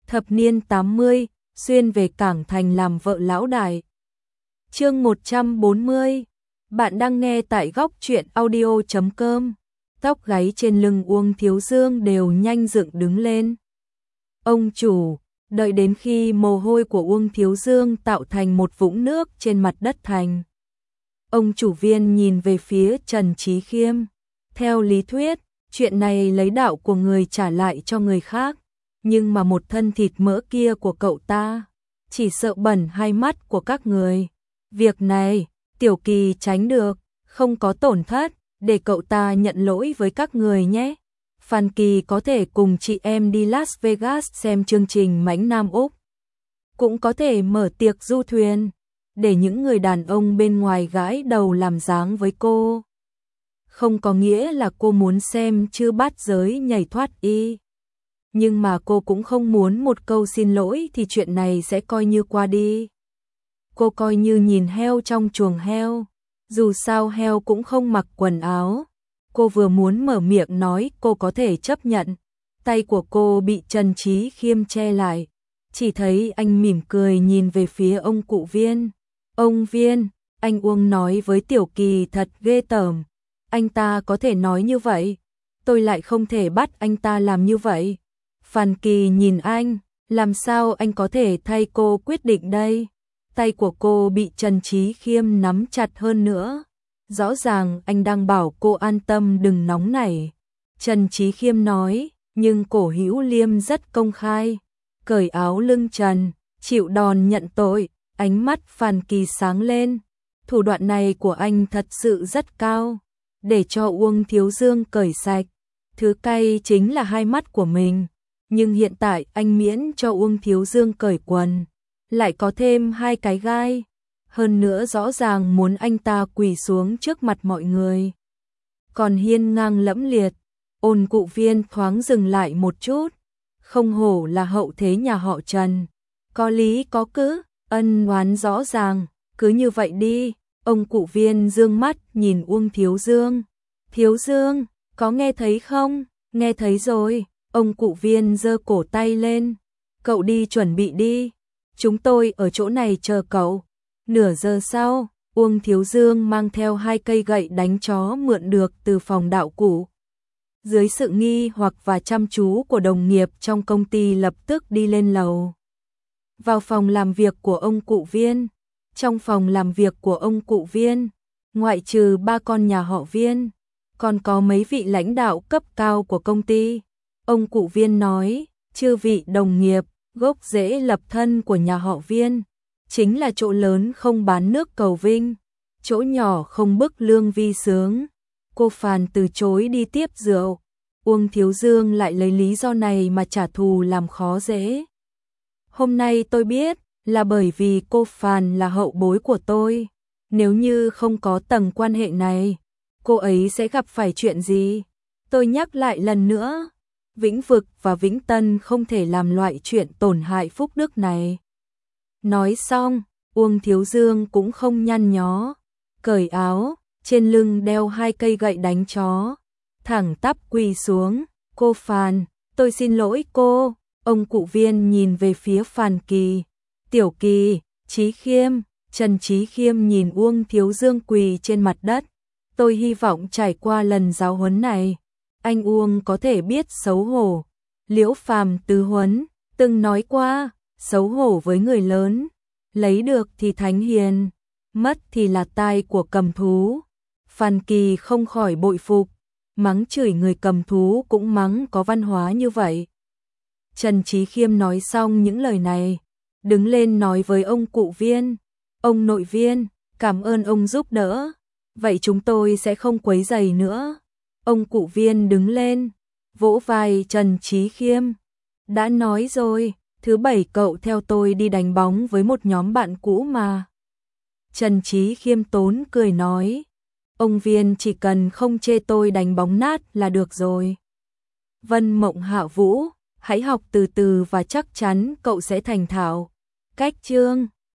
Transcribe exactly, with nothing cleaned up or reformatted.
Thập niên tám mươi, xuyên về Cảng Thành làm vợ lão đại. Chương một trăm bốn mươi. Bạn đang nghe tại góc truyện audio chấm com. Tóc gáy trên lưng Uông Thiếu Dương đều nhanh dựng đứng lên. Ông chủ, đợi đến khi mồ hôi của Uông Thiếu Dương tạo thành một vũng nước trên mặt đất thành. Ông chủ Viên nhìn về phía Trần Chí Khiêm. Theo lý thuyết, chuyện này lấy đạo của người trả lại cho người khác. Nhưng mà một thân thịt mỡ kia của cậu ta, chỉ sợ bẩn hai mắt của các người. Việc này, Tiểu Kỳ tránh được, không có tổn thất, để cậu ta nhận lỗi với các người nhé. Phan Kỳ có thể cùng chị em đi Las Vegas xem chương trình Mãnh Nam Úc. Cũng có thể mở tiệc du thuyền, để những người đàn ông bên ngoài gãi đầu làm dáng với cô. Không có nghĩa là cô muốn xem chư bát giới nhảy thoát y. Nhưng mà cô cũng không muốn một câu xin lỗi thì chuyện này sẽ coi như qua đi. Cô coi như nhìn heo trong chuồng heo, dù sao heo cũng không mặc quần áo. Cô vừa muốn mở miệng nói cô có thể chấp nhận, tay của cô bị Trần Chí Khiêm che lại. Chỉ thấy anh mỉm cười nhìn về phía ông cụ Viên. Ông Viên, anh Uông nói với Tiểu Kỳ thật ghê tởm. Anh ta có thể nói như vậy, tôi lại không thể bắt anh ta làm như vậy. Phan Kỳ nhìn anh, làm sao anh có thể thay cô quyết định đây? Tay của cô bị Trần Chí Khiêm nắm chặt hơn nữa. Rõ ràng anh đang bảo cô an tâm đừng nóng nảy. Trần Chí Khiêm nói, nhưng Cổ Hữu Liêm rất công khai. Cởi áo lưng trần, chịu đòn nhận tội, ánh mắt Phan Kỳ sáng lên. Thủ đoạn này của anh thật sự rất cao. Để cho Uông Thiếu Dương cởi sạch. Thứ cay chính là hai mắt của mình. Nhưng hiện tại anh miễn cho Uông Thiếu Dương cởi quần, lại có thêm hai cái gai. Hơn nữa rõ ràng muốn anh ta quỳ xuống trước mặt mọi người. Còn hiên ngang lẫm liệt, Ôn cụ Viên thoáng dừng lại một chút. Không hổ là hậu thế nhà họ Trần. Có lý có cứ, ân oán rõ ràng, cứ như vậy đi. Ông cụ Viên dương mắt nhìn Uông Thiếu Dương. Thiếu Dương, có nghe thấy không? Nghe thấy rồi. Ông cụ Viên giơ cổ tay lên. Cậu đi chuẩn bị đi. Chúng tôi ở chỗ này chờ cậu. Nửa giờ sau, Uông Thiếu Dương mang theo hai cây gậy đánh chó mượn được từ phòng đạo cụ. Dưới sự nghi hoặc và chăm chú của đồng nghiệp trong công ty lập tức đi lên lầu. Vào phòng làm việc của ông cụ Viên. Trong phòng làm việc của ông cụ Viên, ngoại trừ ba con nhà họ Viên, còn có mấy vị lãnh đạo cấp cao của công ty. Ông cụ Viên nói, chư vị đồng nghiệp, gốc rễ lập thân của nhà họ Viên, chính là chỗ lớn không bán nước cầu vinh, chỗ nhỏ không bức lương vi sướng. Cô Phàn từ chối đi tiếp rượu, Uông Thiếu Dương lại lấy lý do này mà trả thù làm khó dễ. Hôm nay tôi biết là bởi vì cô Phàn là hậu bối của tôi. Nếu như không có tầng quan hệ này, cô ấy sẽ gặp phải chuyện gì? Tôi nhắc lại lần nữa, Vĩnh Vực và Vĩnh Tân không thể làm loại chuyện tổn hại phúc đức này. Nói xong, Uông Thiếu Dương cũng không nhăn nhó, cởi áo, trên lưng đeo hai cây gậy đánh chó, thẳng tắp quỳ xuống. Cô Phàn, tôi xin lỗi cô. Ông cụ Viên nhìn về phía Phan Kỳ. Tiểu Kỳ, Chí Khiêm, Trần Chí Khiêm nhìn Uông Thiếu Dương quỳ trên mặt đất. Tôi hy vọng trải qua lần giáo huấn này, anh Uông có thể biết xấu hổ. Liễu Phàm Tứ Huấn từng nói qua, xấu hổ với người lớn, lấy được thì thánh hiền, mất thì là tai của cầm thú. Phan Kỳ không khỏi bội phục, mắng chửi người cầm thú cũng mắng có văn hóa như vậy. Trần Chí Khiêm nói xong những lời này, đứng lên nói với ông cụ Viên, ông nội Viên, cảm ơn ông giúp đỡ, vậy chúng tôi sẽ không quấy rầy nữa. Ông cụ Viên đứng lên, vỗ vai Trần Chí Khiêm, đã nói rồi, thứ bảy cậu theo tôi đi đánh bóng với một nhóm bạn cũ mà. Trần Chí Khiêm tốn cười nói, ông Viên chỉ cần không chê tôi đánh bóng nát là được rồi. Vân Mộng Hạ Vũ, hãy học từ từ và chắc chắn cậu sẽ thành thạo. Cách chương